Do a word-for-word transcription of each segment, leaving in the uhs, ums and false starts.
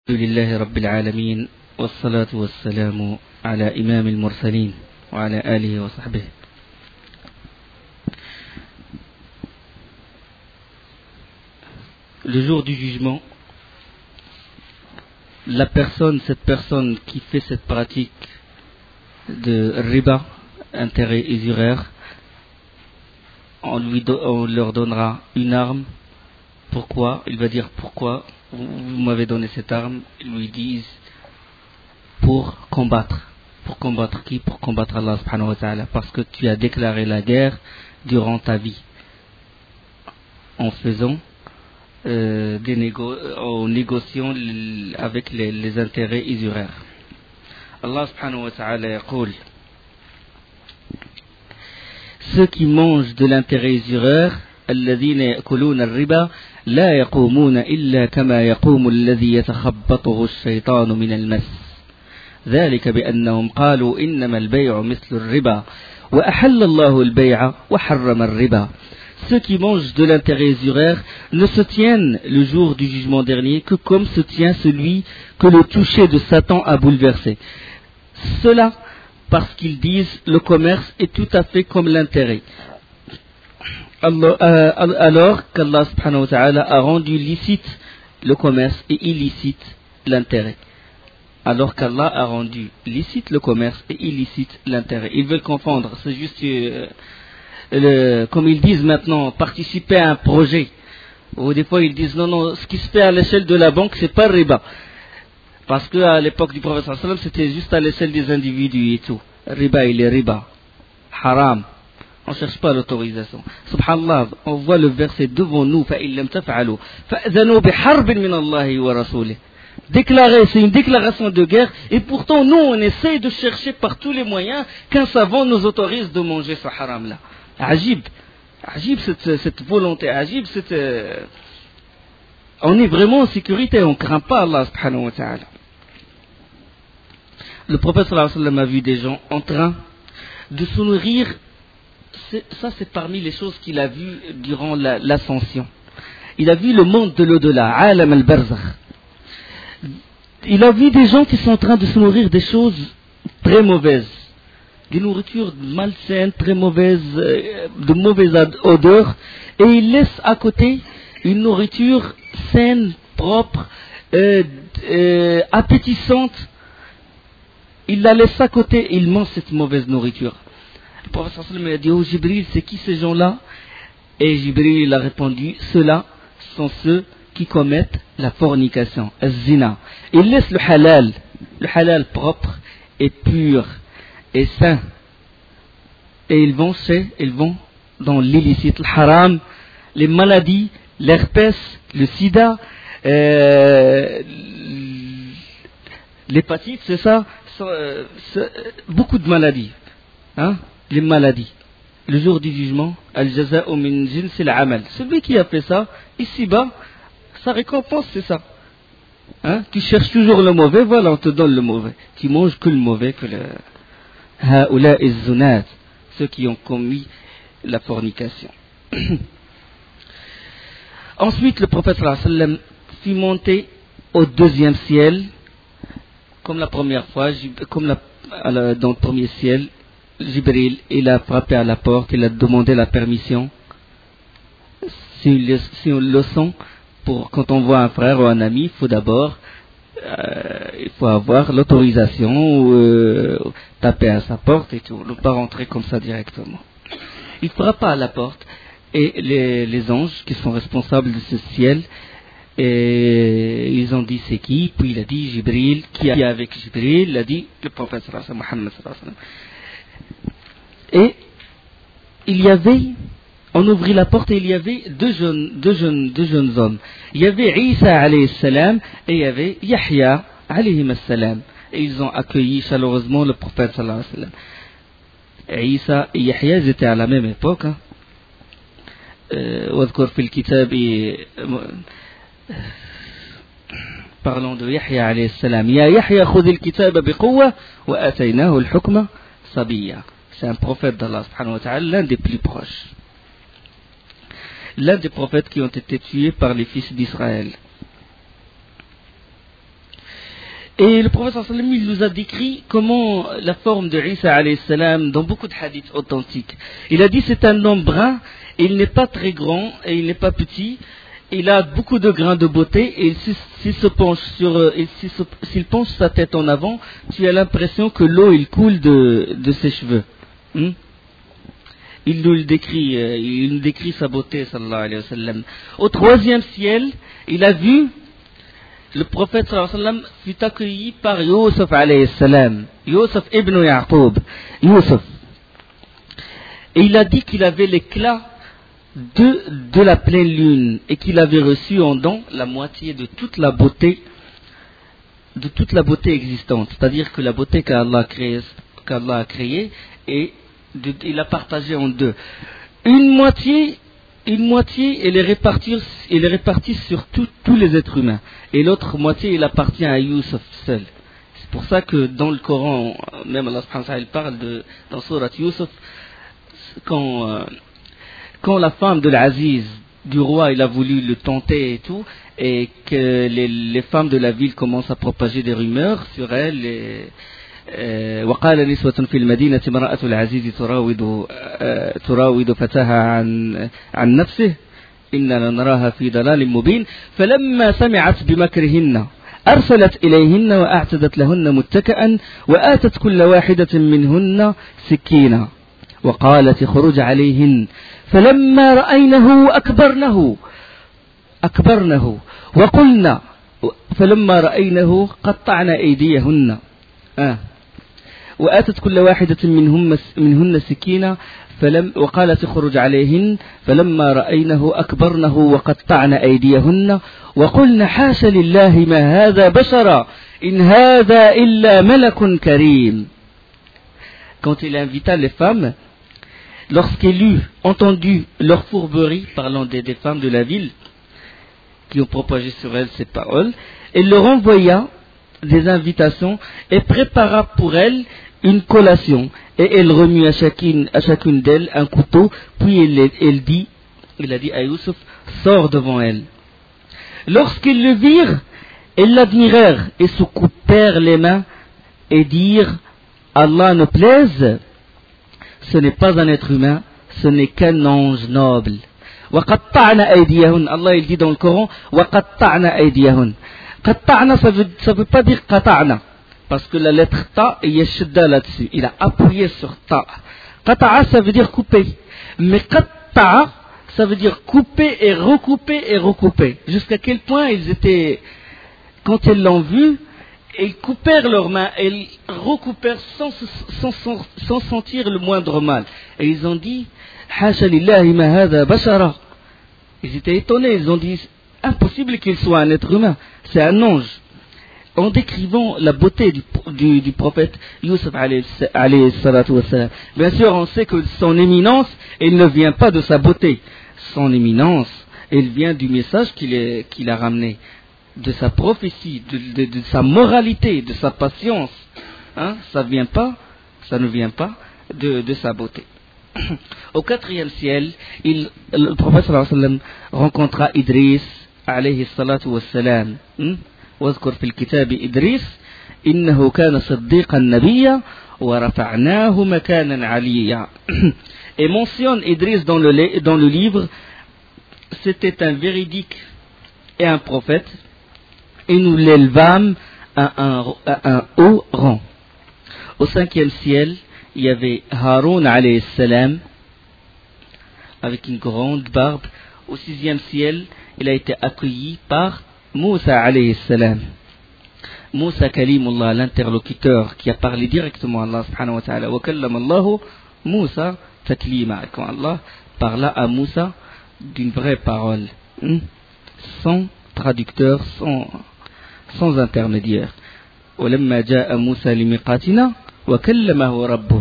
الحمد لله رب العالمين والصلاة والسلام على إمام المرسلين وعلى آله وصحبه. Le jour du jugement, la personne, cette personne qui fait cette pratique de riba, intérêt usuraire, on, lui do- on leur donnera une arme. Pourquoi? Il va dire pourquoi vous m'avez donné cette arme. Ils lui disent pour combattre. Pour combattre qui? Pour combattre Allah subhanahu wa ta'ala. Parce que tu as déclaré la guerre durant ta vie. En faisant, euh, des négo- en négociant l- avec les, les intérêts usuraires. Allah subhanahu wa ta'ala yaqul: ceux qui mangent de l'intérêt usuraire, الذين يأكلون الربا لا يقومون إلا كما يقوم الذي يتخبطه الشيطان من المس ذلك بأنهم قالوا إنما البيع مثل الربا وأحل الله البيع وحرم الربا. Ceux qui mangent de l'intérêt usuraire ne se tiennent le jour du jugement dernier que comme se tient celui que le toucher de Satan a bouleversé. Cela parce qu'ils disent le commerce est tout à fait comme l'intérêt. Alors, euh, alors qu'Allah subhanahu wa ta'ala a rendu licite le commerce et illicite l'intérêt. Alors qu'Allah a rendu licite le commerce et illicite l'intérêt. Ils veulent confondre. C'est juste, euh, le, comme ils disent maintenant, participer à un projet. Ou des fois ils disent non, non, ce qui se fait à l'échelle de la banque, c'est pas riba. Parce qu'à l'époque du prophète sallallahu alayhi wa sallam, c'était juste à l'échelle des individus et tout. Riba, il est riba. Haram. On ne cherche pas l'autorisation. Subhanallah, on voit le verset devant nous. فَإِن لَمْ تَفْعَلُوا فَأْذَنُوا بِحَرْبٍ مِّنَ اللَّهِ وَرَسُولِهِ. Déclarer, c'est une déclaration de guerre. Et pourtant, nous, on essaye de chercher par tous les moyens qu'un savant nous autorise de manger ce haram-là. Ajib. Ajib, cette, cette volonté. Ajib, cette... Euh, on est vraiment en sécurité. On ne craint pas Allah subhanahu wa ta'ala. Le prophète sallallahu alayhi wa sallam a vu des gens en train de se nourrir. C'est, ça, c'est parmi les choses qu'il a vues durant la, l'ascension. Il a vu le monde de l'au-delà, Alam al-Barzakh. Il a vu des gens qui sont en train de se nourrir des choses très mauvaises. Des nourritures malsaines, très mauvaises, euh, de mauvaise odeur. Et il laisse à côté une nourriture saine, propre, euh, euh, appétissante. Il la laisse à côté et il mange cette mauvaise nourriture. Le prophète sallallahu alayhi wa sallam a dit: oh Jibril, c'est qui ces gens-là? Et Jibril il a répondu: ceux-là sont ceux qui commettent la fornication, az-zina. Ils laissent le halal, le halal propre et pur et sain. Et ils vont chez, ils vont dans l'illicite, le haram, les maladies, l'herpès, le sida, euh, l'hépatite, c'est ça, c'est, c'est, beaucoup de maladies. Hein? Les maladies. Le jour du jugement, al-jaza'u min jins al-amal. Celui qui a fait ça, ici-bas, sa récompense, c'est ça. Hein? Tu cherches toujours le mauvais, voilà, on te donne le mauvais. Tu manges que le mauvais, que le ha'ula iz-zunat, ceux qui ont commis la fornication. Ensuite, le prophète sallallahu alayhi wa sallam fit monter au deuxième ciel, comme la première fois, comme la, dans le premier ciel. Jibril, il a frappé à la porte, il a demandé la permission. C'est une, c'est une leçon pour quand on voit un frère ou un ami, il faut d'abord, euh, il faut avoir l'autorisation ou euh, taper à sa porte et tout, ne pas rentrer comme ça directement. Il frappa à la porte et les, les anges qui sont responsables de ce ciel, et ils ont dit c'est qui, puis il a dit Jibril, qui est avec Jibril, il a dit le prophète sallallahu alayhi wa sallam, Muhammad sallallahu alayhi wa sallam. Et il y avait, on ouvrit la porte et il y avait deux jeunes, deux jeunes, deux jeunes hommes. Il y avait Isa alayhi salam et il y avait Yahya alayhi salam. Et ils ont accueilli chaleureusement le prophète sallallahu alayhi wa sallam. Isa et Yahya, ils étaient à la même époque. Hein. واذكر في الكتاب parlons de Yahya alayhi salam. Ya Yahya khudh al-kitaba biquwwa wa ataynahu al-hukma sabiyya. C'est un prophète d'Allah subhanahu wa ta'ala, l'un des plus proches. L'un des prophètes qui ont été tués par les fils d'Israël. Et le prophète sallallahu alayhi wa sallam, il nous a décrit comment la forme de Isa alayhi salam dans beaucoup de hadiths authentiques. Il a dit c'est un homme brun, il n'est pas très grand et il n'est pas petit, il a beaucoup de grains de beauté et s'il, s'il se penche sur, s'il, se, s'il penche sa tête en avant, tu as l'impression que l'eau il coule de, de ses cheveux. Hmm? Il nous le décrit, euh, il nous décrit sa beauté sallallahu alayhi wa sallam. Au troisième ciel, il a vu le prophète sallallahu alayhi wa sallam fut accueilli par Youssef alayhi salam, Youssef ibn Yaqub, Youssef. Et il a dit qu'il avait l'éclat de, de la pleine lune et qu'il avait reçu en don la moitié de toute la beauté, de toute la beauté existante. C'est-à-dire que la beauté qu'Allah a créée, qu'Allah a créée et de, il a partagé en deux. Une moitié Une moitié, elle est répartie, elle est répartie sur tout, tous les êtres humains. Et l'autre moitié, elle appartient à Youssef seul. C'est pour ça que dans le Coran, même Allah subhanahu wa ta'ala parle de, dans Surat Youssef, quand, euh, quand la femme de l'Aziz, du roi, il a voulu le tenter et tout, et que les, les femmes de la ville commencent à propager des rumeurs sur elle, et, وقال نسوة في المدينة امرأة العزيز تراود تراود فتاها عن عن نفسه إننا نراها في ضلال مبين فلما سمعت بمكرهن أرسلت إليهن وأعتدت لهن متكئا وآتت كل واحدة منهن سكينا وقالت اخرج عليهن فلما رأينه أكبرنه أكبرنه وقلنا فلما رأينه قطعنا أيديهن آه وآتت كل واحدة منهم منهن سكينة فلم وقالت اخرج عليهن فلما رأينه أكبرنه وقطعن أيديهن وقلن حاش لله ما هذا بشرا إن هذا إلا ملك كريم. Quand il invita les femmes, lorsqu'il eut entendu leur fourberie parlant des, des femmes de la ville qui ont propagé sur elles ces paroles, il leur envoya des invitations et prépara pour elles une collation et elle remue à chacune, à chacune d'elles un couteau, puis elle, elle dit, il a dit à Youssef, sors devant elle. Lorsqu'ils le virent, ils l'admirèrent et se coupèrent les mains et dirent, Allah ne plaise, ce n'est pas un être humain, ce n'est qu'un ange noble. Allah il dit dans le Coran, Qatta'na, ça veut, ça veut pas dire qata'na, parce que la lettre ta, il y a shidda là-dessus. Il a appuyé sur ta. Qata'a, ça veut dire couper. Mais qatta'a, ça veut dire couper et recouper et recouper. Jusqu'à quel point ils étaient, quand ils l'ont vu, ils coupèrent leurs mains et ils recoupèrent sans, sans, sans, sans sentir le moindre mal. Et ils ont dit, Hasha lillahi ma hadha bashara. Ils étaient étonnés, ils ont dit, impossible qu'il soit un être humain, c'est un ange. En décrivant la beauté du, du, du prophète Youssef alayhi salatu wassalam. Bien sûr, on sait que son éminence, elle ne vient pas de sa beauté. Son éminence, elle vient du message qu'il, est, qu'il a ramené, de sa prophétie, de, de, de sa moralité, de sa patience. Hein, ça vient pas, ça ne vient pas de, de sa beauté. Au quatrième ciel, il, le prophète sallallahu alayhi wa sallam rencontra Idris alayhi salatu wassalam. Hmm? واذكر في الكتاب إدريس إنه كان صديقا نبيا ورفعناه مكانا عليا. Et mentionne Idris dans le, dans le livre, c'était un véridique et un prophète, et nous l'élevâmes à un, à un haut rang. Au cinquième ciel, il y avait Haroun alayhi salam avec une grande barbe. Au sixième ciel, il a été accueilli par Moussa alayhi salam. Moussa Kalimullah, l'interlocuteur qui a parlé directement à Allah subhanahu wa ta'ala. Wa kallama Allahu Moussa taklima. Quand Allah parla à Moussa d'une vraie parole, hein? Sans traducteur, sans, sans intermédiaire. ولما جاء موسى لميقاتنا وكلمه ربه.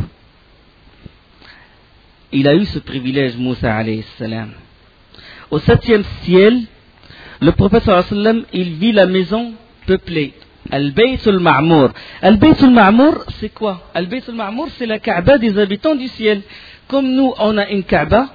Il a eu ce privilège, Moussa alayhi salam. Au septième ciel, le prophète sallallahu alayhi wa sallam, il vit la maison peuplée. Al-Bayt al-Ma'mour. Al-Bayt al-Ma'mour, c'est quoi? Al-Bayt al-Ma'mour, c'est la Kaaba des habitants du ciel. Comme nous, on a une Kaaba,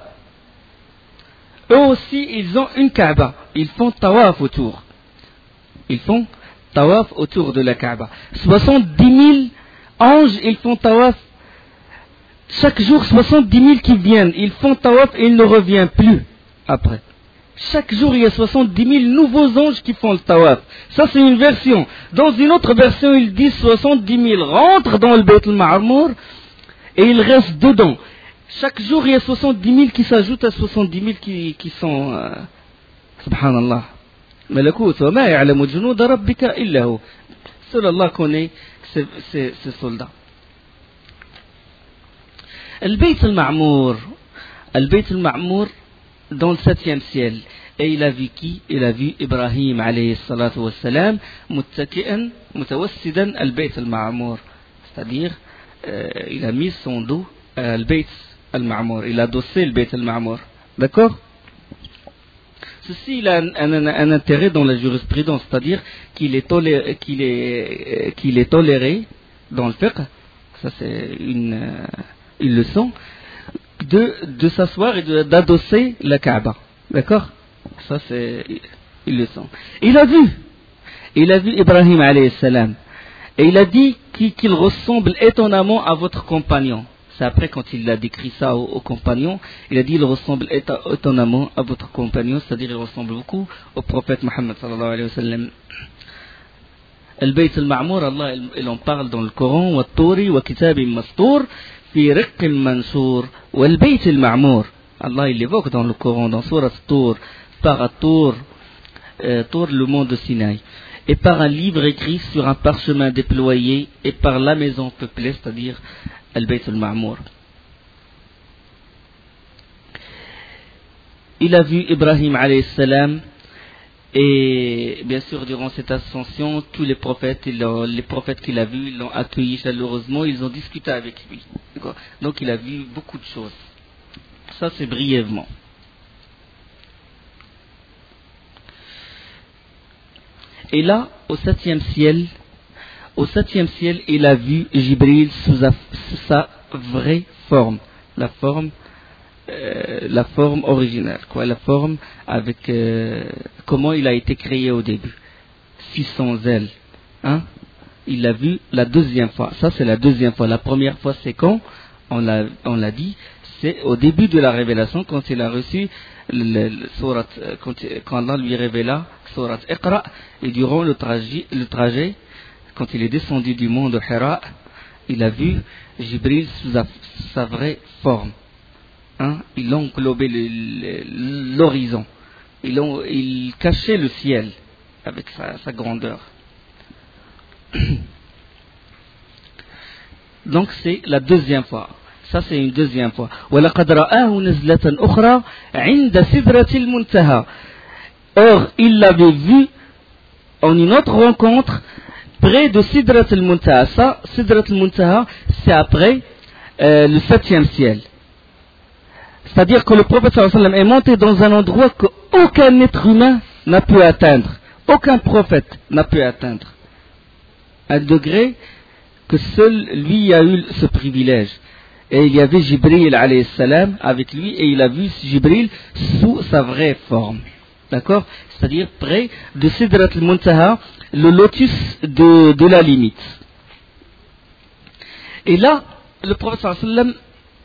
eux aussi, ils ont une Kaaba. Ils font tawaf autour. Ils font tawaf autour de la Kaaba. soixante-dix mille anges, ils font tawaf. Chaque jour, soixante-dix mille qui viennent, ils font tawaf et ils ne reviennent plus après. Chaque jour, il y a soixante-dix mille nouveaux anges qui font le tawaf. Ça, c'est une version. Dans une autre version, ils disent soixante-dix mille rentrent dans le Bayt al-Ma'mour et ils restent dedans. Chaque jour, il y a soixante-dix mille qui s'ajoutent à soixante-dix mille qui, qui sont... Euh, subhanallah. Malakut wa ma ya'lamu junuda rabbika illa hu. Seul Allah connaît ces, ces, ces soldats. Al-Bayt al-Ma'mour. Al-Bayt al-Ma'mour dans le septième ciel. Et il a vu qui? Il a vu Ibrahim alayhi salatu wa salam muttaki'an mutawassidan al-Bayt al-Ma'mour. C'est-à-dire, euh, il a mis son dos à al-Bayt al-Ma'mour. Il a adossé le Bayt al-Ma'mour. D'accord? Ceci, il a un, un, un intérêt dans la jurisprudence, c'est-à-dire qu'il est toléré, qu'il est, qu'il est toléré dans le fiqh. Ça, c'est une, une leçon. De, de s'asseoir et de, d'adosser la Kaaba. D'accord? Ça, c'est une leçon. Il a vu. Il a vu Ibrahim alayhi salam. Et il a dit qu'il, qu'il ressemble étonnamment à votre compagnon. C'est après, quand il a décrit ça au, au compagnon, il a dit il ressemble étonnamment à votre compagnon, c'est-à-dire il ressemble beaucoup au prophète Mohammed sallallahu alayhi wa sallam. Al-Bayt al-Ma'mour, Allah, il, il en parle dans le Coran, wa Touri, wa Kitabim Mastour, fi riqqim mansour, wa al-Bayt al-Ma'mour. Allah, il évoque dans le Coran, dans Surat Tour, par Tour, euh, Tour, le mont de Sinaï, et par un livre écrit sur un parchemin déployé, et par la maison peuplée, c'est-à-dire Al-Bayt al-Ma'mour. Il a vu Ibrahim alayhi salam, et bien sûr durant cette ascension, tous les prophètes, les prophètes qu'il a vus, ils l'ont accueilli chaleureusement, ils ont discuté avec lui. D'accord? Donc il a vu beaucoup de choses. Ça, c'est brièvement. Et là, au septième ciel, au septième ciel, il a vu Jibril sous, a, sous sa vraie forme, la forme, euh, la forme originale, quoi, la forme avec euh, comment il a été créé au début, six cents ailes, hein. Il l'a vu la deuxième fois. Ça, c'est la deuxième fois. La première fois, c'est quand on l'a, on l'a dit, c'est au début de la révélation, quand il a reçu le, le surat, quand, quand Allah lui révéla surat Iqra, et durant le trajet, le trajet, quand il est descendu du mont de Hira, il a vu Jibril sous sa, sa vraie forme. Hein? Il englobait le, le, l'horizon. Il, ont, il cachait le ciel avec sa, sa grandeur. Donc c'est la deuxième fois. Ça, c'est une deuxième fois. وَلَقَدْ رَآهُ نَزْلَةً أُخْرَى عِنْدَ سِدْرَةِ الْمُنْتَهَى. Or, il l'avait vu en une autre rencontre près de Sidrat al-Muntaha. Ça, Sidrat al-Muntaha, c'est après euh, le septième ciel. C'est-à-dire que le prophète sallallahu alayhi wa sallam est monté dans un endroit qu'aucun être humain n'a pu atteindre. Aucun prophète n'a pu atteindre. Un degré que seul lui a eu ce privilège. Et il y avait Jibril alayhi salam avec lui, et il a vu Jibril sous sa vraie forme. D'accord? C'est-à-dire près de Sidrat al-Muntaha, le lotus de, de la limite. Et là, le prophète sallallahu alayhi wa sallam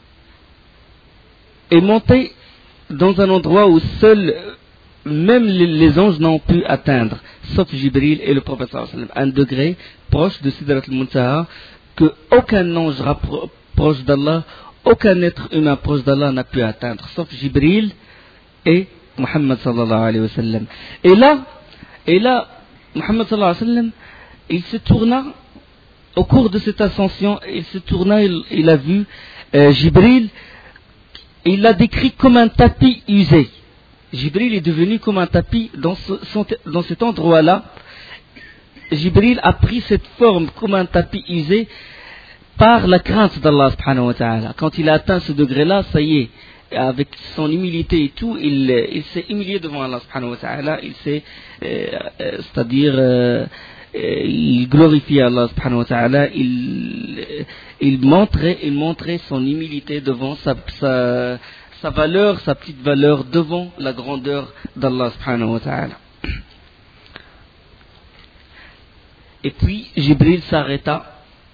est monté dans un endroit où seuls, même les, les anges n'ont pu atteindre, sauf Jibril et le prophète sallallahu alayhi wa sallam, un degré proche de Sidrat al-Muntaha que aucun ange rappro- proche d'Allah, aucun être humain proche d'Allah n'a pu atteindre, sauf Jibril et Muhammad sallallahu alayhi wa sallam. Et là, et là, Muhammad sallallahu alayhi wa sallam, il se tourna, au cours de cette ascension, il se tourna, il, il a vu euh, Jibril, il l'a décrit comme un tapis usé. Jibril est devenu comme un tapis dans, ce, son, dans cet endroit-là. Jibril a pris cette forme comme un tapis usé par la crainte d'Allah subhanahu wa ta'ala. Quand il a atteint ce degré-là, ça y est, avec son humilité et tout, il, il s'est humilié devant Allah subhanahu wa ta'ala, il s'est, euh, euh, c'est-à-dire, euh, euh, il glorifiait Allah subhanahu wa ta'ala, il, il montrait, il montrait son humilité devant sa, sa, sa valeur, sa petite valeur devant la grandeur d'Allah subhanahu wa ta'ala. Et puis Jibril s'arrêta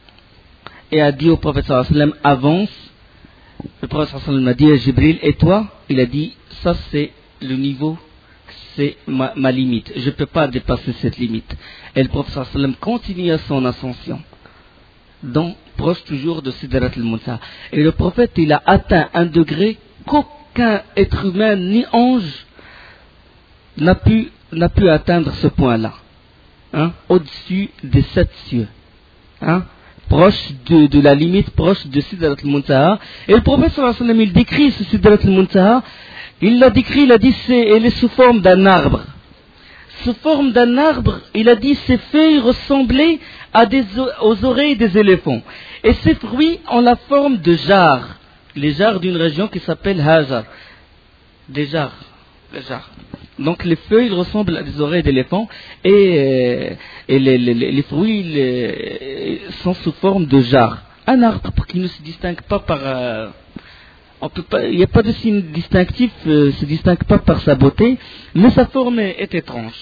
et a dit au prophète sallallahu alayhi wa sallam, avance. Le prophète sallallahu alayhi wa sallam a dit à Jibril, et toi? Il a dit, ça c'est le niveau, c'est ma, ma limite, je ne peux pas dépasser cette limite. Et le prophète sallallahu alayhi wa sallam continua son ascension, donc proche toujours de Sidrat al-Muntaha. Et le prophète, il a atteint un degré qu'aucun être humain ni ange n'a pu, n'a pu atteindre ce point-là, hein, au-dessus des sept cieux, hein, proche de, de la limite, proche de Sidrat al-Muntaha. Et le prophète sallallahu alayhi wa sallam, il décrit ce Sidrat al-Muntaha, il l'a décrit, il a dit, c'est, elle est sous forme d'un arbre. Sous forme d'un arbre, il a dit, ses feuilles ressemblaient à des, aux oreilles des éléphants. Et ses fruits ont la forme de jarres, les jarres d'une région qui s'appelle Hajar. Des jarres, les jarres. Donc les feuilles ressemblent à des oreilles d'éléphant et, et les, les, les fruits les, sont sous forme de jarres. Un arbre qui ne se distingue pas par... Euh, on peut pas, il n'y a pas de signe distinctif, euh, ne se distingue pas par sa beauté, mais sa forme est, est étrange.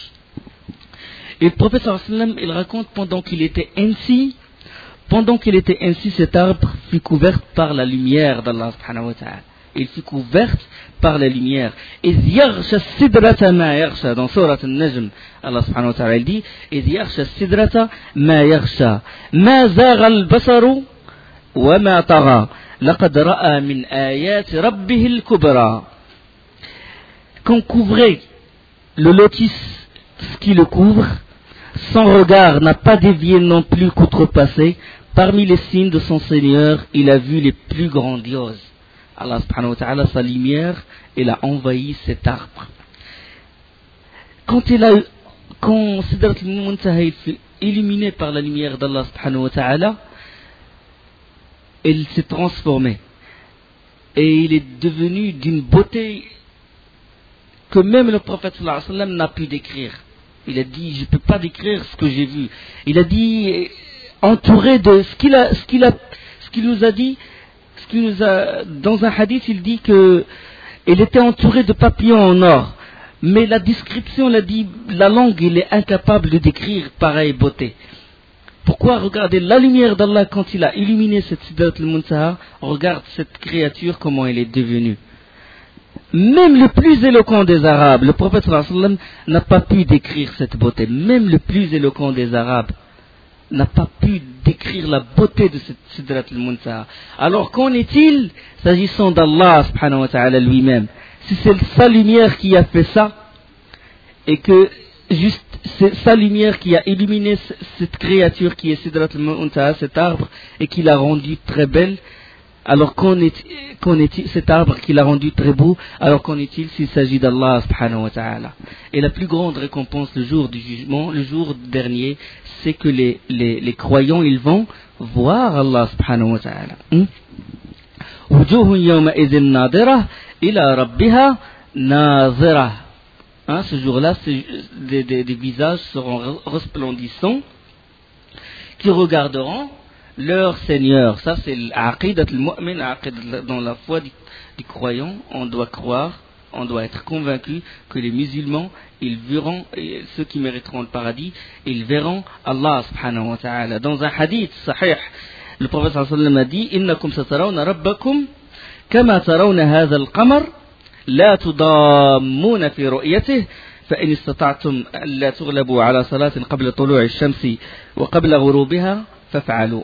Et le prophète sallallahu alayhi wa sallam, il raconte pendant qu'il était ainsi, pendant qu'il était ainsi, cet arbre fut couvert par la lumière d'Allah subhanahu wa ta'ala. Il fut couvert par la lumière. إذ يغشى السدرة ما يغشى, dans sourate An-Najm, Allah subhanahu wa ta'ala il dit, إذ يغشى السدرة ما يغشى ما زاغ البصر وما طغى لقد رأى من آيات ربه الكبرى. Qu'on couvrait le lotus, ce qui le couvre, son regard n'a pas dévié non plus qu'outrepassé. Parmi les signes de son Seigneur, il a vu les plus grandioses. Allah subhanahu wa ta'ala, sa lumière, il a envahi cet arbre. Quand il a, quand Sidrat al-Muntaha fut illuminé par la lumière d'Allah subhanahu wa ta'ala, il s'est transformé. Et il est devenu d'une beauté que même le prophète sallallahu alayhi wa sallam n'a pu décrire. Il a dit, je ne peux pas décrire ce que j'ai vu. Il a dit, entouré de ce qu'il a, ce qu'il a, ce qu'il nous a dit, ce qu'il nous a, dans un hadith, il dit que il était entouré de papillons en or. Mais la description, l'a dit, la langue, il est incapable de décrire pareille beauté. Pourquoi? Regardez la lumière d'Allah quand il a illuminé cette Sidrat al-Muntaha. Regarde cette créature, comment elle est devenue. Même le plus éloquent des Arabes, le prophète sallallahu alayhi wa sallam n'a pas pu décrire cette beauté. Même le plus éloquent des Arabes n'a pas pu décrire la beauté de cette Sidrat al-Muntaha. Alors qu'en est-il s'agissant d'Allah subhanahu wa ta'ala lui-même? Si c'est sa lumière qui a fait ça, et que juste c'est sa lumière qui a illuminé cette créature qui est Sidrat al-Muntaha, cet arbre, et qui l'a rendu très belle, alors qu'en est, qu'en est-il, cet arbre qui l'a rendu très beau, alors qu'en est-il s'il s'agit d'Allah subhanahu wa ta'ala? Et la plus grande récompense le jour du jugement, le jour dernier, c'est que les, les, les croyants, ils vont voir Allah subhanahu wa ta'ala. Wujuhun yawma idhin nadira ila rabbiha nazira. Hein, ce jour-là, des, des, des visages seront resplendissants qui regarderont leur Seigneur. Ça, c'est l'aqidat al-mu'min, dans la foi du, du croyant. On doit croire, on doit être convaincu que les musulmans, ils verront, et ceux qui mériteront le paradis, ils verront Allah subhanahu wa ta'ala. Dans un hadith sahih, le prophète sallallahu alayhi wa sallam a dit, innakum satarawna rabbakum kama tarawna hadha al-qamar لا تضامون في رؤيته فإن استطعتم ألا تغلبوا على صلاة قبل طلوع الشمس وقبل غروبها فافعلوا.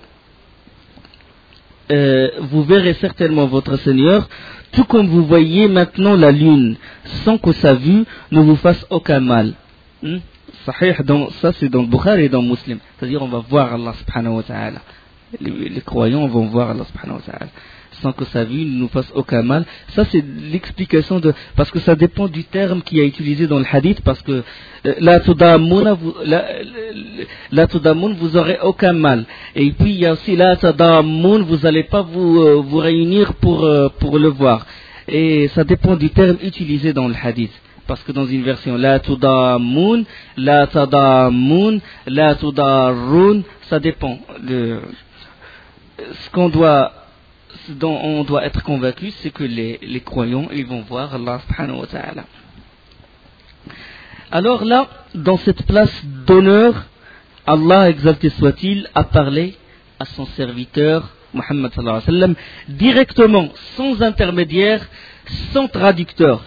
Euh, vous verrez certainement votre Seigneur, tout comme vous voyez maintenant la lune, sans que sa vue ne vous fasse aucun mal. Hmm? Sahih, dans, ça c'est dans le Bukhari et dans Muslim. C'est-à-dire on va voir Allah subhanahu wa ta'ala. Les, les croyants vont voir Allah subhanahu wa ta'ala sans que sa vue ne nous fasse aucun mal. Ça c'est l'explication de, parce que ça dépend du terme qui est utilisé dans le hadith, parce que la tudamoun, vous, la, la tudamoun, vous aurez aucun mal. Et puis il y a aussi la tadamoun, vous n'allez pas vous, euh, vous réunir pour, euh, pour le voir. Et ça dépend du terme utilisé dans le hadith. Parce que dans une version, la tudamoun, la tadamoun, la tudarroun, ça dépend de ce qu'on doit, ce dont on doit être convaincu, c'est que les, les croyants, ils vont voir Allah subhanahu wa ta'ala. Alors là, dans cette place d'honneur, Allah, exalté soit-il, a parlé à son serviteur Muhammad sallallahu alayhi wa sallam directement, sans intermédiaire, sans traducteur,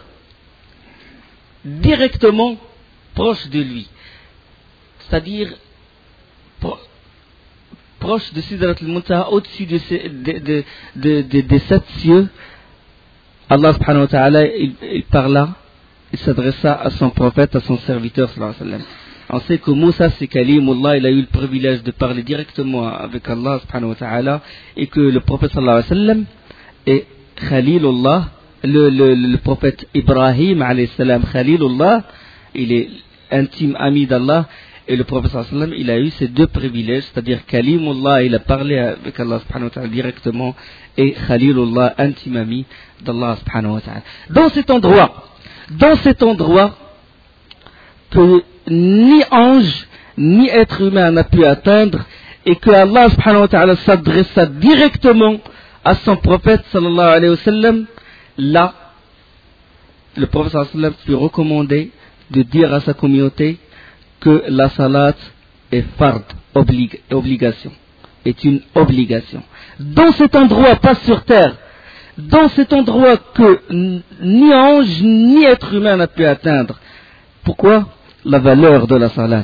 directement proche de lui, c'est-à-dire pro- proche de Sidrat al-Muntaha, au-dessus de, ces, de, de, de, de, de sept cieux. Allah subhanahu wa ta'ala, il, il parla, il s'adressa à son prophète, à son serviteur sallallahu alayhi wa sallam. On sait que Moussa, c'est Kalimullah, il a eu le privilège de parler directement avec Allah subhanahu wa ta'ala, et que le prophète sallallahu alayhi wa sallam est Khalilullah, le, le, le prophète Ibrahim alayhi salam, Khalilullah, il est intime ami d'Allah, et le prophète sallallahu alayhi wa sallam, il a eu ces deux privilèges, c'est-à-dire Kalimullah, il a parlé avec Allah subhanahu wa ta'ala directement, et Khalilullah, intime ami d'Allah subhanahu wa ta'ala. Dans cet endroit, dans cet endroit, que ni ange, ni être humain n'a pu atteindre, et que Allah subhanahu wa ta'ala s'adressa directement à son prophète sallallahu alayhi wa sallam, là, le prophète sallallahu alayhi wa sallam fut recommandé de dire à sa communauté que la salat est fard, oblig, obligation, est une obligation. Dans cet endroit, pas sur terre, dans cet endroit que ni ange, ni être humain n'a pu atteindre. Pourquoi ? La valeur de la salat.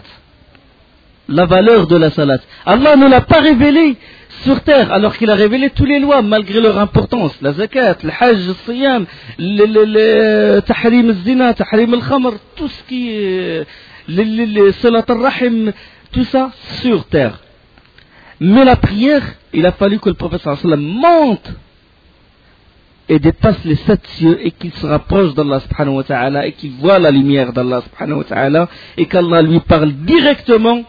La valeur de la salat. Allah ne l'a pas révélé sur terre, alors qu'il a révélé toutes les lois, malgré leur importance. La zakat, le hajj, le siyam, le, le, le tahrim al-zina, tahrim al-khamr, tout ce qui est, le, le, le salat al-rahim, tout ça sur terre. Mais la prière, il a fallu que le prophète sallallahu alayhi wa sallam monte et dépasse les sept cieux, et qu'il se rapproche d'Allah subhanahu wa ta'ala, et qu'il voit la lumière d'Allah subhanahu wa ta'ala, et qu'Allah lui parle directement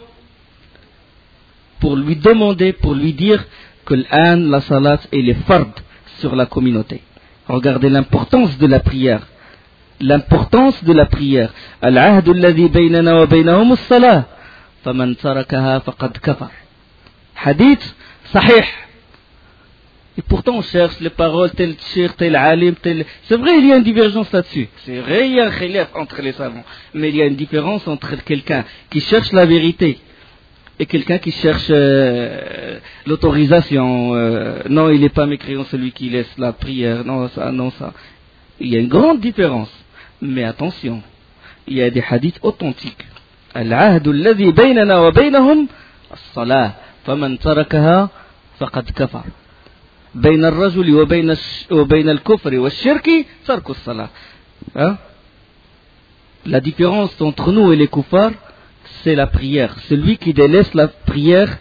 pour lui demander, pour lui dire que l'an, la salat et les fard sur la communauté. Regardez l'importance de la prière. L'importance de la prière. Al-ahdu alladhi baynana wa baynahum as-salah, faman tarakaha faqad kafar. Hadith sahih. Et pourtant on cherche les paroles, tel tchir, tel alim, tel... C'est vrai, il y a une divergence là-dessus. C'est vrai, il y a un khilaf entre les savants. Mais il y a une différence entre quelqu'un qui cherche la vérité et quelqu'un qui cherche euh, l'autorisation. Euh, non, il n'est pas mécréant celui qui laisse la prière. Non, ça, non, ça. Il y a une grande différence. Mais attention, il y a des hadiths authentiques. Al-ahdu alladhi baynana wa baynahum as-salah, faman tarakaha faqad kafar. بين الرجل وبين وبين الكفر والشرك ترك الصلاة. Hein? La différence entre nous et les kuffars, c'est la prière. Celui qui délaisse la prière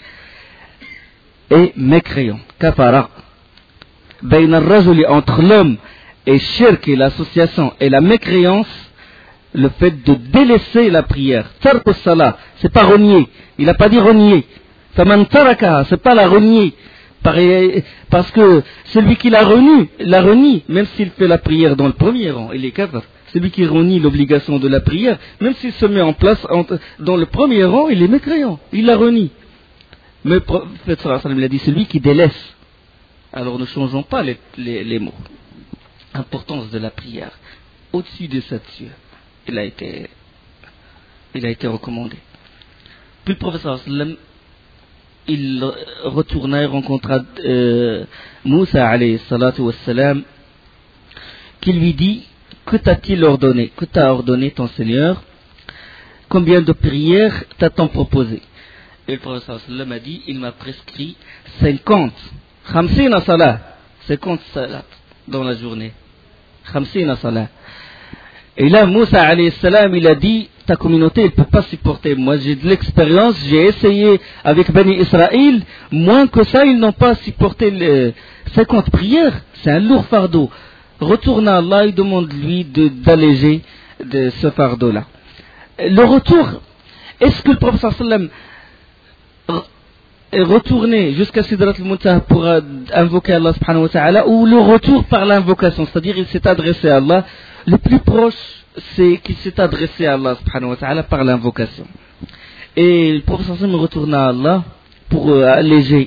est mécréant. Kafara. بين الرجل, entre l'homme et shirk, et l'association, et la mécréance, le fait de délaisser la prière. Tark as-salah, c'est pas renier. Il n'a pas dit renier. Faman tarakaha, c'est pas la renier. Parce que celui qui la renie, la renie, même s'il fait la prière dans le premier rang, il est kafir. Celui qui renie l'obligation de la prière, même s'il se met en place dans le premier rang, il est mécréant, il la renie. Mais le prophète sallallahu alayhi wa sallam a dit, celui qui délaisse. Alors ne changeons pas les, les, les mots. Importance de la prière. Au-dessus de cette cieux, il a été, il a été recommandé. Puis le prophète sallallahu alayhi wa sallam, il retourna et rencontra euh, Moussa alayhi salatu wassalam, qui lui dit, que t'a-t-il ordonné, que t'a ordonné ton Seigneur, combien de prières t'a-t-on proposé? Et le prophète sallallahu alayhi wa sallam a dit, il m'a prescrit cinquante, khamsina salat, cinquante salat dans la journée, khamsina salat. Et là Moussa alayhi salam, il a dit, ta communauté elle ne peut pas supporter. Moi j'ai de l'expérience, j'ai essayé avec Bani Israël, moins que ça ils n'ont pas supporté les cinquante prières, c'est un lourd fardeau. Retourne à Allah et demande-lui de, d'alléger de ce fardeau là. Le retour, est-ce que le prophète sallallahu alayhi wa sallam est retourné jusqu'à Sidrat al-Muntaha pour invoquer Allah subhanahu wa ta'ala, ou le retour par l'invocation, c'est-à-dire il s'est adressé à Allah? Le plus proche, c'est qu'il s'est adressé à Allah subhanahu wa ta'ala par l'invocation. Et le prophète sallallahu alayhi wa sallam retourna à Allah pour euh, alléger,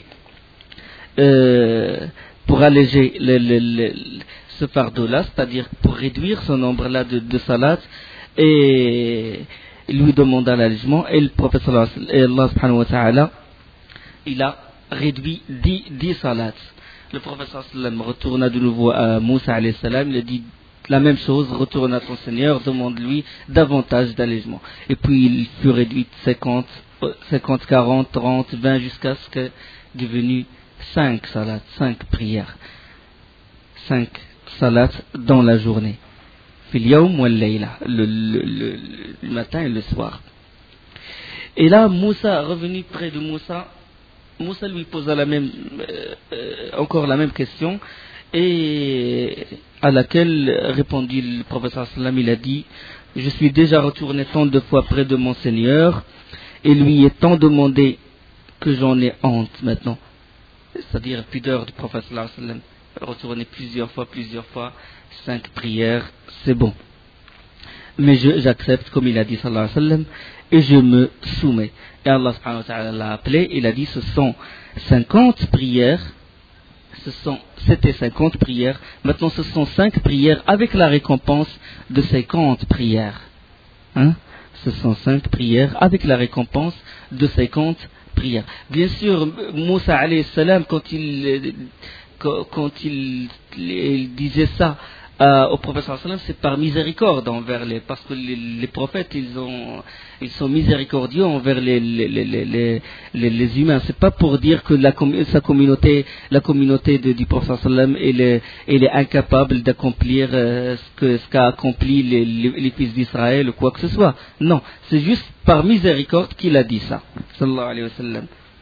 euh, pour alléger le, le, le, ce fardeau-là, c'est-à-dire pour réduire ce nombre-là de, de salat. Et il lui demanda l'allègement, et le prophète sallallahu alayhi wa sallam, et Allah subhanahu wa ta'ala, il a réduit dix, dix salats. Le prophète sallallahu alayhi wa sallam retourna de nouveau à Moussa alayhi salam, il a dit la même chose, retourne à ton Seigneur, demande-lui davantage d'allègement. Et puis il fut réduit cinquante, cinquante, quarante, trente, vingt, jusqu'à ce que devenu cinq salats, cinq prières. cinq salats dans la journée. Fil yawm wal layla, le, le, le, le matin et le soir. Et là, Moussa, revenu près de Moussa, Moussa lui posa la même, euh, encore la même question, et à laquelle répondit le prophète sallallahu alayhi wa sallam, il a dit, je suis déjà retourné tant de fois près de mon Seigneur, et lui est tant demandé que j'en ai honte maintenant. C'est-à-dire pudeur du prophète sallallahu alayhi wa sallam. Retourner plusieurs fois, plusieurs fois, cinq prières, c'est bon. Mais je, j'accepte, comme il a dit sallallahu alayhi wa sallam, et je me soumets. Et Allah subhanahu wa ta'ala l'a appelé, il a dit ce sont cinquante prières, ce sont, c'était cinquante prières, maintenant ce sont cinq prières avec la récompense de cinquante prières. Hein? Ce sont cinq prières avec la récompense de cinquante prières. Bien sûr, Moussa alayhi salam, quand il, quand il, il disait ça euh, au prophète sallallahu alayhi wa sallam, c'est par miséricorde envers les, parce que les, les prophètes, ils ont, ils sont miséricordieux envers les, les, les, les, les, les, les humains. C'est pas pour dire que la, sa communauté, la communauté de, du prophète sallallahu alayhi wa sallam, elle est, elle est incapable d'accomplir euh, ce que, ce qu'a accompli les, les, les fils d'Israël ou quoi que ce soit. Non, c'est juste par miséricorde qu'il a dit ça, sallallahu alayhi wa sallam.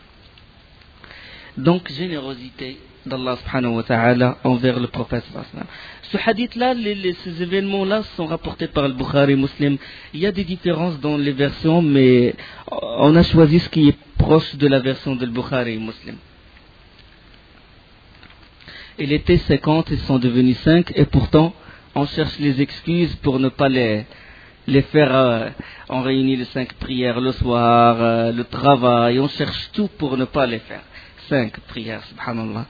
Donc, générosité d'Allah subhanahu wa ta'ala envers le prophète sallallahu alayhi wa sallam. Ce hadith-là, les, les, ces événements-là sont rapportés par le Bukhari Muslim. Il y a des différences dans les versions, mais on a choisi ce qui est proche de la version de Bukhari Muslim. Il était cinquante, ils sont devenus cinq, et pourtant, on cherche les excuses pour ne pas les, les faire. Euh, on réunit les cinq prières le soir, euh, le travail, on cherche tout pour ne pas les faire. Cinq prières, subhanallah.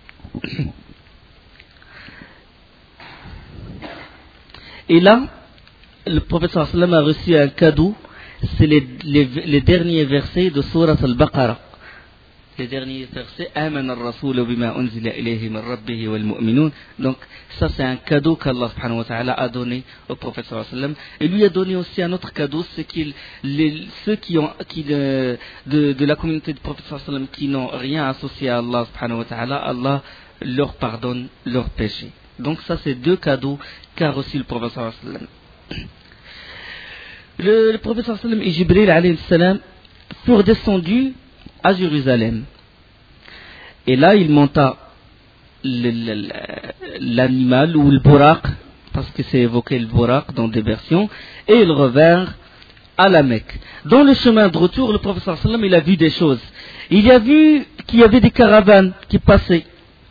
Et là, le prophète sallallahu alayhi wa sallam a reçu un cadeau, c'est les, les, les derniers versets de Surat al-Baqarah. Les derniers versets, Amana ar-Rasul bima unzila ilayhi min rabbihi wal mu'minun. Donc, ça c'est un cadeau qu'Allah subhanahu wa ta'ala a donné au prophète sallallahu alayhi wa sallam. Et lui a donné aussi un autre cadeau, c'est qu'il, les, ceux qui ont, qui, de, de, de la communauté du prophète sallallahu alayhi wa sallam qui n'ont rien associé à Allah subhanahu wa ta'ala, Allah leur pardonne leurs péchés. Donc ça c'est deux cadeaux qu'a reçu le prophète sallallahu alayhi wa sallam. Le, le prophète sallallahu alayhi wa sallam et Jibril alayhi salam furent descendus à Jérusalem. Et là il monta le, le, l'animal ou le buraq, parce que c'est évoqué le buraq dans des versions, et ils revinrent à la Mecque. Dans le chemin de retour, le prophète sallallahu alayhi wa sallam il a vu des choses. Il a vu qu'il y avait des caravanes qui passaient.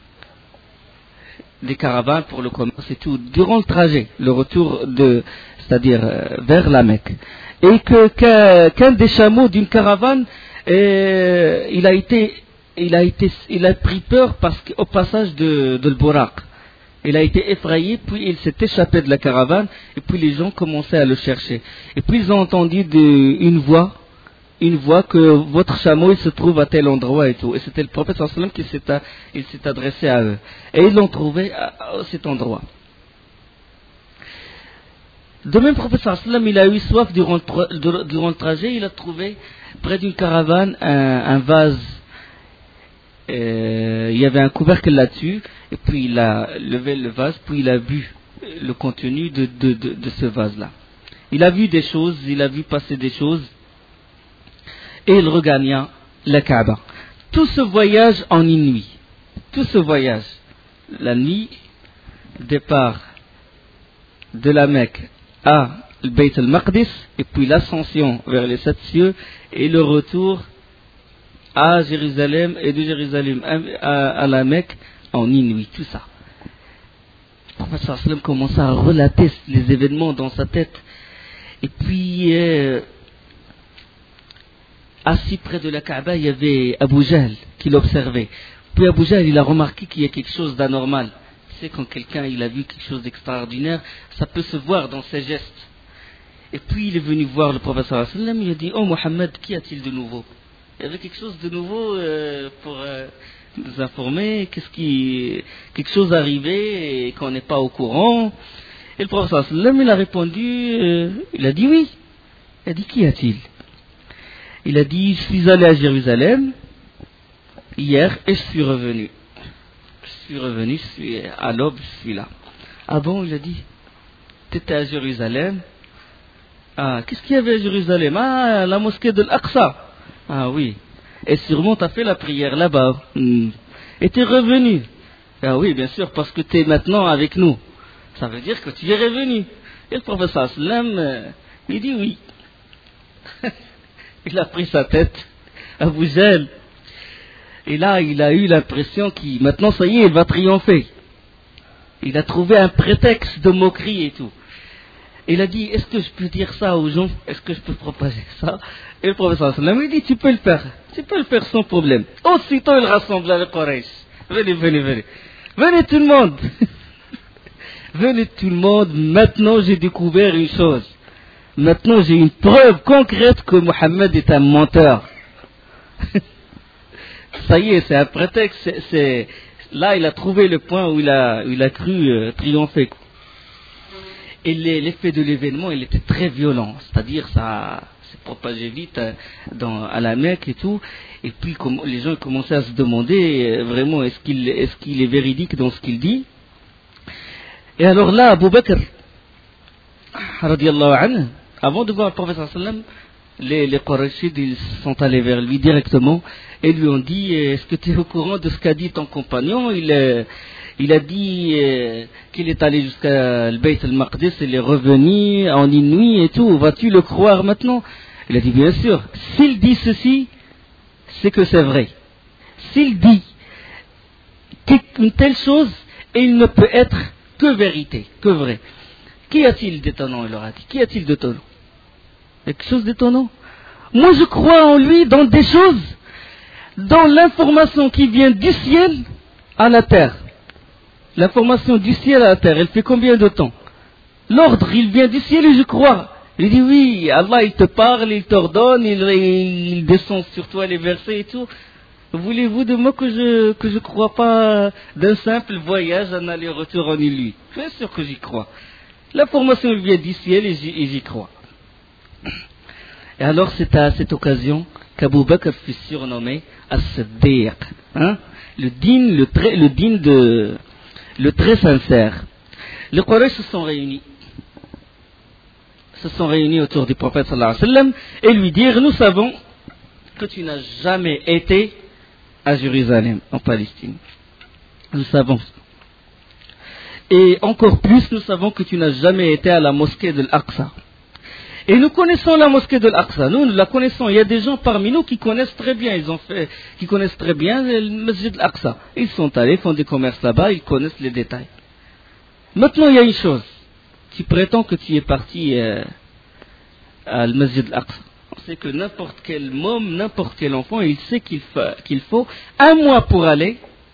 Des caravanes pour le commerce et tout, durant le trajet, le retour de, c'est-à-dire euh, vers la Mecque. Et que, qu'un, qu'un des chameaux d'une caravane, euh, il a été, il a été, il a pris peur parce qu'au passage de, de l'Buraq, il a été effrayé, puis il s'est échappé de la caravane, et puis les gens commençaient à le chercher. Et puis ils ont entendu de, une voix, une voix que votre chameau il se trouve à tel endroit et tout. Et c'était le prophète sallallahu alayhi wa sallam qui s'est, a, il s'est adressé à eux. Et ils l'ont trouvé à, à cet endroit. De même, le prophète sallallahu alayhi wa sallam, il a eu soif durant, durant le trajet. Il a trouvé près d'une caravane un, un vase. Euh, il y avait un couvercle là-dessus. Et puis il a levé le vase, puis il a bu le contenu de, de, de, de ce vase-là. Il a vu des choses, il a vu passer des choses. Et il regagna la Kaaba. Tout ce voyage en une nuit, tout ce voyage, la nuit, départ de la Mecque à le Bayt al-Maqdis, et puis l'ascension vers les sept cieux, et le retour à Jérusalem, et de Jérusalem à, à la Mecque en une nuit, tout ça. Le prophète sallallahu alayhi wa sallam commença à relater les événements dans sa tête, et puis... Euh, assis près de la Kaaba, il y avait Abu Jahl qui l'observait. Puis Abu Jahl, il a remarqué qu'il y a quelque chose d'anormal. Tu sais, quand quelqu'un il a vu quelque chose d'extraordinaire, ça peut se voir dans ses gestes. Et puis il est venu voir le prophète sallallahu alayhi wa sallam, il a dit, oh Mohammed, qu'y a-t-il de nouveau? Il y avait quelque chose de nouveau euh, pour euh, nous informer, qu'est-ce qui, quelque chose arrivé et qu'on n'est pas au courant. Et le prophète sallallahu alayhi wa sallam, il a répondu, euh, il a dit oui. Il a dit, qu'y a-t-il? Il a dit, je suis allé à Jérusalem hier et je suis revenu. Je suis revenu, je suis à l'aube, je suis là. Ah bon, il a dit, tu étais à Jérusalem? Ah, qu'est-ce qu'il y avait à Jérusalem? Ah, la mosquée de l'Aqsa. Ah oui. Et sûrement tu as fait la prière là-bas. Hmm. Et tu es revenu. Ah oui, bien sûr, parce que tu es maintenant avec nous. Ça veut dire que tu es revenu. Et le professeur sallam, euh, il dit oui. Il a pris sa tête à Bougel. Et là, il a eu l'impression qu'il, maintenant, ça y est, il va triompher. Il a trouvé un prétexte de moquerie et tout. Il a dit, est-ce que je peux dire ça aux gens? Est-ce que je peux propager ça? Et le professeur sallam, il dit, tu peux le faire. Tu peux le faire sans problème. Aussitôt, il rassembla le Quraysh. Venez, venez, venez. Venez tout le monde. Venez tout le monde. Maintenant, j'ai découvert une chose. Maintenant, j'ai une preuve concrète que Mohammed est un menteur. Ça y est, c'est un prétexte. C'est, c'est... Là, il a trouvé le point où il a, où il a cru euh, triompher. Et l'effet de l'événement, il était très violent. C'est-à-dire, ça s'est propagé vite dans, à la Mecque et tout. Et puis, comme, les gens commençaient à se demander, euh, vraiment, est-ce qu'il, est-ce qu'il est véridique dans ce qu'il dit? Et alors là, Abu Bakr, radiallahu anhu, avant de voir le prophète sallallahu alayhi wa sallam, les, les Qurayshides, ils sont allés vers lui directement et lui ont dit, est-ce que tu es au courant de ce qu'a dit ton compagnon? Il, euh, il a dit euh, qu'il est allé jusqu'à le Bayt al-Maqdis, il est revenu en une nuit et tout, vas-tu le croire maintenant? Il a dit, bien sûr, s'il dit ceci, c'est que c'est vrai. S'il dit une telle chose, il ne peut être que vérité, que vrai. Qu'y a-t-il d'étonnant? Il leur a dit, qu'y a-t-il d'étonnant? Quelque chose d'étonnant? Moi je crois en lui dans des choses, dans l'information qui vient du ciel à la terre. L'information du ciel à la terre, elle fait combien de temps? L'ordre, il vient du ciel et je crois. Il dit oui, Allah il te parle, il t'ordonne, il, il descend sur toi les versets et tout. Voulez-vous de moi que je que je crois pas d'un simple voyage, un aller-retour en une nuit? Bien sûr que j'y crois. L'information vient du ciel et j'y, et j'y crois. Et alors c'est à cette occasion qu'Abu Bakr fut surnommé As-Siddiq, hein? Le digne, le très, le digne de, le très sincère. Les Quraysh se sont réunis, se sont réunis autour du prophète sallallahu alayhi wa sallam et lui dirent, nous savons que tu n'as jamais été à Jérusalem, en Palestine. Nous savons. Et encore plus, nous savons que tu n'as jamais été à la mosquée de l'Aqsa. Et nous connaissons la mosquée de l'Aqsa. Nous, nous la connaissons. Il y a des gens parmi nous qui connaissent très bien. Ils ont fait, qui connaissent très bien le masjid de l'Aqsa. Ils sont allés, font des commerces là-bas, ils connaissent les détails. Maintenant, il y a une chose. Tu prétends que tu es parti euh, à le masjid de l'Aqsa. On sait que n'importe quel môme, n'importe quel enfant, il sait qu'il faut, qu'il faut un mois pour aller,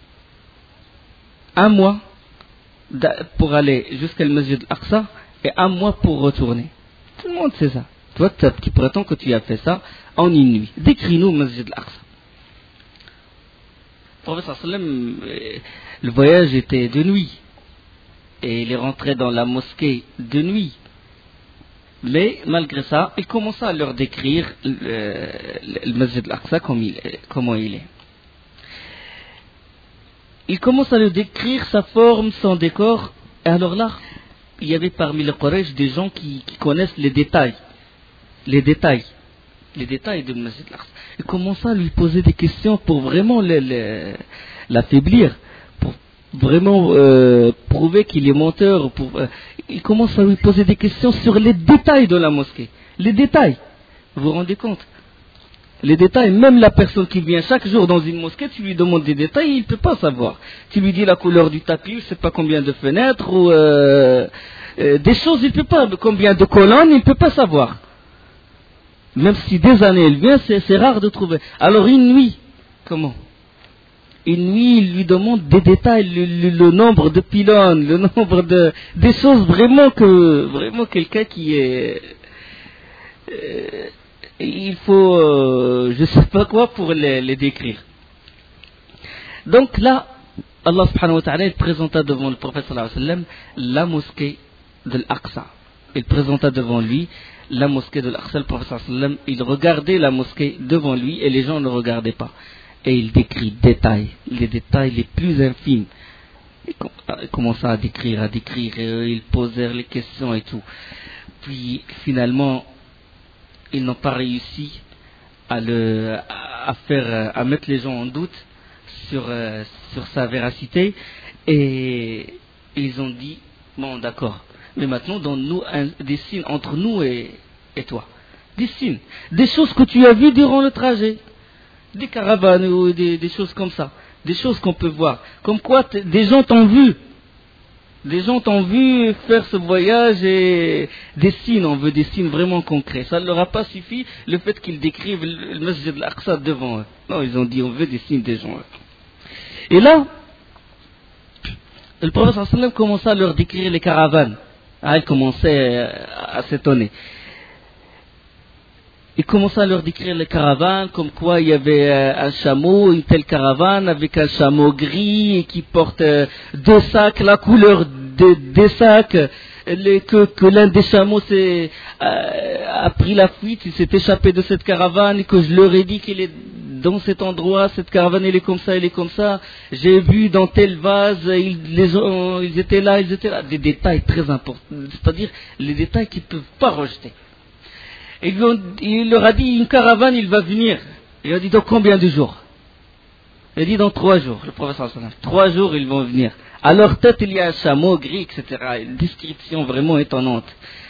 un mois pour aller jusqu'à le masjid de l'Aqsa et un mois pour retourner. Tout le monde sait ça. Toi, tu prétends que tu as fait ça en une nuit. Décris-nous le masjid de l'Aqsa. Le prophète sallam, le voyage était de nuit. Et il est rentré dans la mosquée de nuit. Mais malgré ça, il commença à leur décrire le, le masjid de l'Aqsa comme il, comment il est. Il commence à leur décrire sa forme, son décor. Et alors là, il y avait parmi les Quraysh des gens qui, qui connaissent les détails. Les détails. Les détails de masjid de l'Aqsa. Il commença à lui poser des questions pour vraiment le, le, l'affaiblir. Pour vraiment euh, prouver qu'il est menteur. Pour, euh, il commence à lui poser des questions sur les détails de la mosquée. Les détails. Vous vous rendez compte? Les détails, même la personne qui vient chaque jour dans une mosquée, tu lui demandes des détails, il ne peut pas savoir. Tu lui dis la couleur du tapis, je ne sais pas combien de fenêtres, ou euh, euh, des choses, il ne peut pas, combien de colonnes, il ne peut pas savoir. Même si des années il vient, c'est, c'est rare de trouver. Alors une nuit, comment? Une nuit, il lui demande des détails, le, le, le nombre de pylônes, le nombre de... des choses vraiment que... Vraiment quelqu'un qui est... euh, il faut, euh, je ne sais pas quoi pour les, les décrire. Donc là, Allah subhanahu wa ta'ala, il présenta devant le prophète sallallahu alayhi wa sallam la mosquée de l'Aqsa. Il présenta devant lui la mosquée de l'Aqsa. Le prophète sallallahu alayhi wa sallam, il regardait la mosquée devant lui et les gens ne regardaient pas. Et il décrit détails, les détails les plus infimes. Il commença à décrire, à décrire, et ils posèrent les questions et tout. Puis finalement, ils n'ont pas réussi à, le, à, faire, à mettre les gens en doute sur, euh, sur sa véracité, et ils ont dit, bon d'accord, mais maintenant donne-nous un, des signes entre nous et, et toi. Des signes, des choses que tu as vues durant le trajet, des caravanes ou des, des choses comme ça, des choses qu'on peut voir, comme quoi des gens t'ont vu. Des gens t'ont vu faire ce voyage, et des signes, on veut des signes vraiment concrets. Ça ne leur a pas suffi le fait qu'ils décrivent le Masjid al-Aqsa devant eux. Non, ils ont dit on veut des signes des gens. Et là, le prophète sallallahu alayhi wa sallam commença à leur décrire les caravanes. Ah, il commençait à s'étonner. Il commença à leur décrire les caravanes, comme quoi il y avait un chameau, une telle caravane avec un chameau gris et qui porte deux sacs, la couleur de, des sacs, les, que, que l'un des chameaux s'est, euh, a pris la fuite, il s'est échappé de cette caravane et que je leur ai dit qu'il est dans cet endroit, cette caravane elle est comme ça, elle est comme ça, j'ai vu dans tel vase, ils, les gens, ils étaient là, ils étaient là, des détails très importants, c'est-à-dire les détails qu'ils ne peuvent pas rejeter. Il, il leur a dit, une caravane, il va venir. Il a dit, dans combien de jours? Il a dit, dans trois jours. Le professeur sallallahu alayhi wa sallam, trois jours, ils vont venir. À leur tête, il y a un chameau gris, et cetera. Une description vraiment étonnante.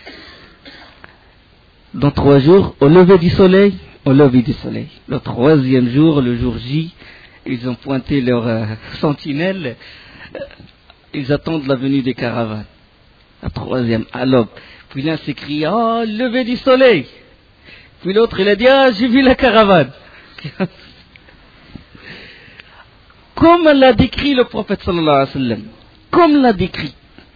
Dans trois jours, au lever du soleil, au lever du soleil. Le troisième jour, le jour J, ils ont pointé leur euh, sentinelle. Ils attendent la venue des caravanes. La troisième, à l'aube. Puis l'un s'écria, oh, lever du soleil. Puis l'autre, il a dit, ah, j'ai vu la caravane. Comme l'a décrit le prophète sallallahu alayhi wa sallam, comme l'a décrit,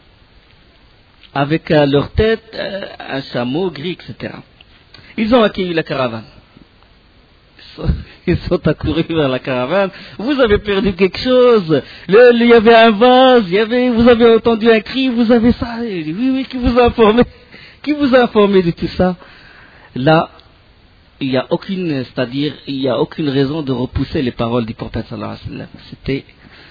avec à leur tête euh, un chameau gris, et cetera. Ils ont accueilli la caravane. Ils sont, ils sont accourus vers la caravane. Vous avez perdu quelque chose. Le, le, il y avait un vase, il y avait, vous avez entendu un cri, vous avez ça. Il dit, oui, oui, qui vous a informé? Qui vous a informé de tout ça? Là, il n'y a aucune, c'est-à-dire, il n'y a aucune raison de repousser les paroles du prophète sallallahu alayhi wa sallam. C'était,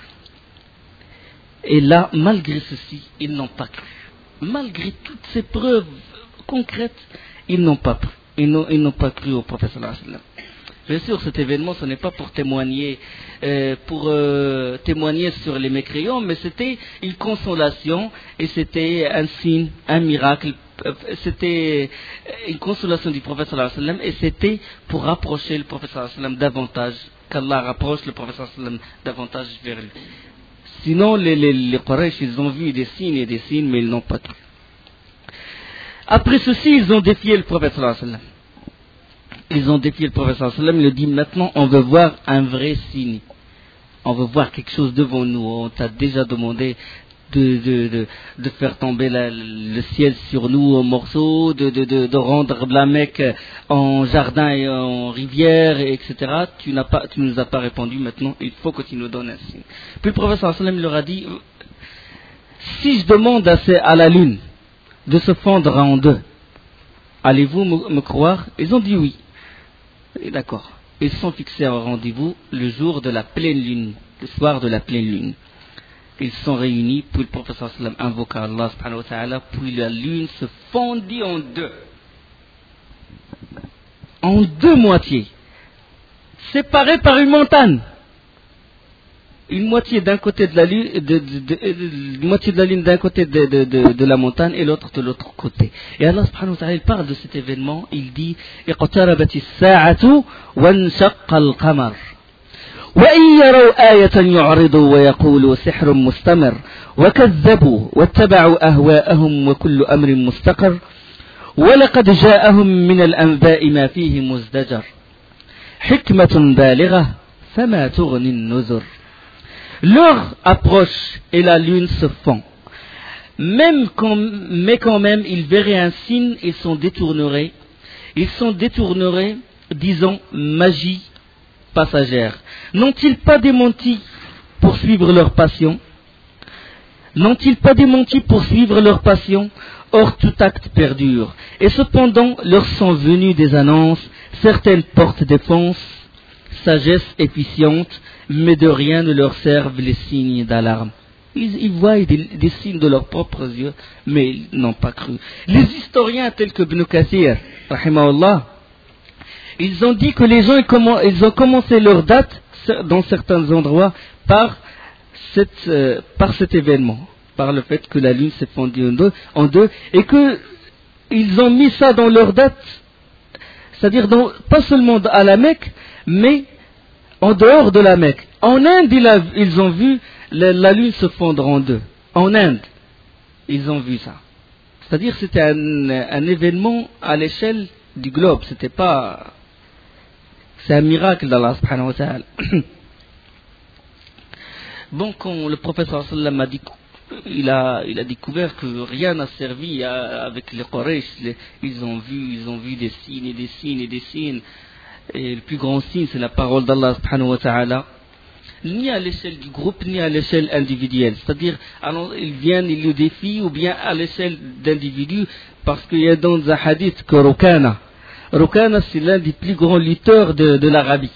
et là, malgré ceci, ils n'ont pas cru. Malgré toutes ces preuves concrètes, ils n'ont pas cru. Ils n'ont, ils n'ont pas cru au prophète sallallahu alayhi wa sallam. Bien sûr, cet événement, ce n'est pas pour témoigner, euh, pour euh, témoigner sur les mécréants, mais c'était une consolation et c'était un signe, un miracle. C'était une consolation du prophète sallallahu alayhi wa sallam et c'était pour rapprocher le prophète sallallahu alayhi wa sallam davantage, qu'Allah rapproche le prophète sallallahu alayhi wa sallam davantage vers lui. Sinon, les, les, les Quraysh, ils ont vu des signes et des signes, mais ils n'ont pas cru. Après ceci, ils ont défié le prophète sallallahu alayhi wa sallam. Ils ont défié le prophète sallallahu alayhi wa sallam, il a dit maintenant on veut voir un vrai signe. On veut voir quelque chose devant nous. On t'a déjà demandé de, de, de, de faire tomber la, le ciel sur nous en morceaux, de, de, de, de rendre la Mecque en jardin et en rivière, et cetera. Tu n'as pas, tu ne nous as pas répondu, maintenant il faut que tu nous donnes un signe. Puis le prophète sallallahu alayhi wa sallam leur a dit, si je demande à, à la lune de se fondre en deux, allez-vous me, me croire? Ils ont dit oui. Et d'accord. Ils sont fixés un rendez-vous le jour de la pleine lune, le soir de la pleine lune. Ils sont réunis, puis le prophète sallallahu alayhi wa sallam invoqua Allah subhanahu wa ta'ala, puis la lune se fondit en deux. En deux moitiés. Séparées par une montagne. Une moitié d'un côté de la lune, de, de, de, de, de, moitié de la lune d'un côté de, de, de, de la montagne et l'autre de l'autre côté. Et Allah subhanahu wa ta'ala il parle de cet événement, il dit اقتربت الساعة وانشق القمر وإن يروا آية يعرضوا ويقولوا سحر مستمر وكذبوا واتبعوا أهواءهم وكل أمر مستقر ولقد جاءهم من الأنباء ما فيه مزدجر حكمة بالغة فما تغني النذر. L'heure approche et la lune se fond. Même quand, mais quand même, ils verraient un signe, ils s'en détourneraient. ils s'en détourneraient, disant magie passagère. N'ont-ils pas démenti pour suivre leur passion? N'ont-ils pas démenti pour suivre leur passion? Or tout acte perdure. Et cependant leur sont venues des annonces, certaines portent défense, sagesse efficiente, mais de rien ne leur servent les signes d'alarme. Ils, ils voient des, des signes de leurs propres yeux, mais ils n'ont pas cru. Les historiens tels que Ibn Kathir, rahimahullah, ils ont dit que les gens ils, commen- ils ont commencé leur date dans certains endroits par, cette, euh, par cet événement, par le fait que la lune s'est fondue en deux, en deux et que ils ont mis ça dans leur date, c'est-à-dire dans, pas seulement à la Mecque, mais en dehors de la Mecque. En Inde, ils, a, ils ont vu la, la lune se fondre en deux. En Inde, ils ont vu ça. C'est-à-dire que c'était un, un événement à l'échelle du globe. C'était pas... C'est un miracle d'Allah subhanahu wa ta'ala. Bon, quand le professeur sallam a dit, il a, il a découvert que rien n'a servi à, avec les Quraysh, les, ils ont vu, ils ont vu des signes et des signes et des signes. Et le plus grand signe, c'est la parole d'Allah subhanahu wa ta'ala, ni à l'échelle du groupe, ni à l'échelle individuelle. C'est-à-dire, alors, ils viennent, ils le défient, ou bien à l'échelle d'individus, parce qu'il y a dans un hadith que Rukana, Rukana, c'est l'un des plus grands lutteurs de, de l'Arabie.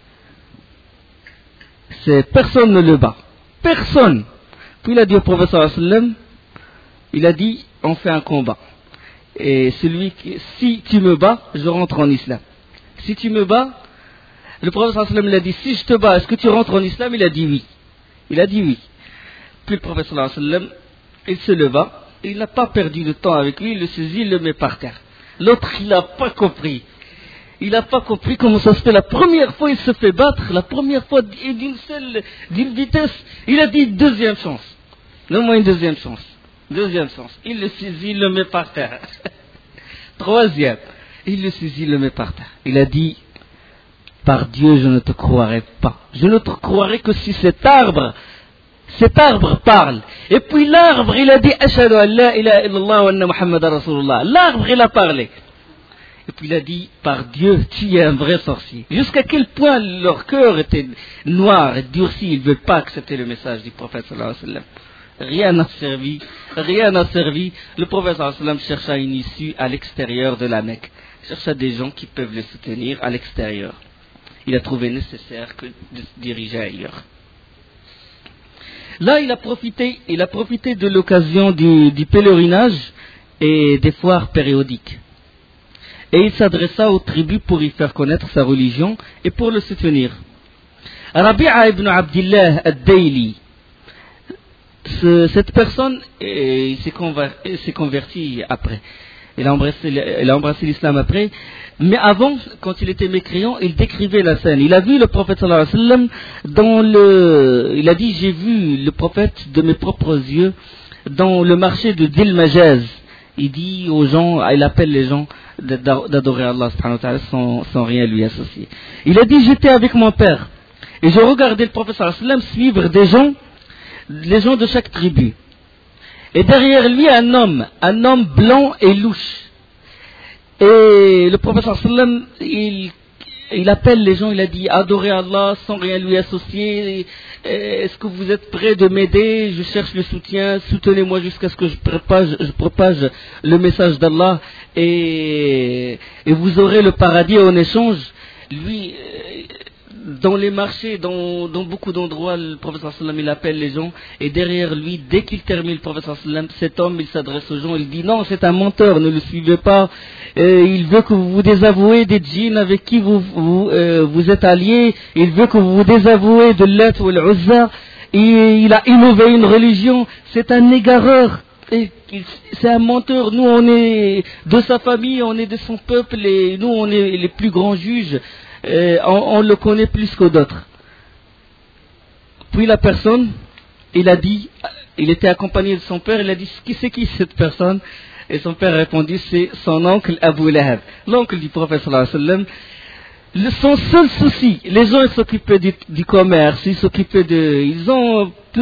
C'est, personne ne le bat. Personne. Puis il a dit au professeur sallam, il a dit, on fait un combat. Et celui qui, si tu me bats, je rentre en islam. Si tu me bats, le professeur sallam il a dit, si je te bats, est-ce que tu rentres en islam? Il a dit oui. Il a dit oui. Puis le professeur sallam, il se leva, il n'a pas perdu de temps avec lui, il le saisit, il le met par terre. L'autre, il n'a pas compris. Il n'a pas compris comment ça se fait. La première fois, il se fait battre, la première fois, d'une seule, d'une vitesse, il a dit deuxième chance. Donne-moi une deuxième chance. Deuxième chance. Il le saisit, il le met par terre. Troisième. Il le saisit, il le met par terre. Il a dit, par Dieu, je ne te croirai pas. Je ne te croirai que si cet arbre, cet arbre parle. Et puis l'arbre, il a dit, Ashhadu an la ilaha illallah wa anna Muhammadan Rasulullah. L'arbre, il a parlé. Et puis il a dit, par Dieu, tu es un vrai sorcier. Jusqu'à quel point leur cœur était noir et durci, ils ne veulent pas accepter le message du prophète sallallahu alayhi wa sallam. Rien n'a servi, rien n'a servi. Le prophète sallallahu alayhi wa sallam chercha une issue à l'extérieur de la Mecque. Il chercha des gens qui peuvent le soutenir à l'extérieur. Il a trouvé nécessaire que de se diriger ailleurs. Là, il a profité, il a profité de l'occasion du, du pèlerinage et des foires périodiques. Et il s'adressa aux tribus pour y faire connaître sa religion et pour le soutenir. Rabi'a ibn Abdillah ad-Dayli, ce, cette personne, et, il s'est, conver, il s'est converti après. Il a, embrassé, il a embrassé l'islam après. Mais avant, quand il était mécréant, il décrivait la scène. Il a vu le prophète sallallahu alayhi wa sallam dans le... Il a dit, j'ai vu le prophète de mes propres yeux dans le marché de Dil Majaz. Il dit aux gens, il appelle les gens d'adorer Allah subhanahu wa ta'ala sans, sans rien lui associer. Il a dit, j'étais avec mon père et je regardais le prophète sallallahu alayhi wa sallam suivre des gens, les gens de chaque tribu. Et derrière lui, un homme, un homme blanc et louche. Et le prophète sallallahu alayhi wa sallam, il, il appelle les gens, il a dit, adorez Allah sans rien lui associer. Est-ce que vous êtes prêts de m'aider? Je cherche le soutien, soutenez-moi jusqu'à ce que je propage, je propage le message d'Allah et, et vous aurez le paradis en échange. Lui, dans les marchés, dans, dans beaucoup d'endroits, le prophète sallallahu alayhi wa sallam, il appelle les gens et derrière lui, dès qu'il termine le prophète sallallahu alayhi wa sallam, cet homme, il s'adresse aux gens, il dit non, c'est un menteur, ne le suivez pas. Euh, il veut que vous vous désavouez des djinns avec qui vous, vous, euh, vous êtes alliés. Il veut que vous vous désavouez de l'At ou l'Uzza. Et il a innové une religion. C'est un égareur. Et c'est un menteur. Nous, on est de sa famille, on est de son peuple. Et nous, on est les plus grands juges. Euh, on, on le connaît plus que d'autres. Puis la personne, il a dit, il était accompagné de son père. Il a dit, qui c'est qui cette personne? Et son père répondit, c'est son oncle Abu Lahab, l'oncle du prophète sallallahu alayhi wa sallam. Le, son seul souci, les gens ils s'occupaient du, du commerce, ils s'occupaient de, ils ont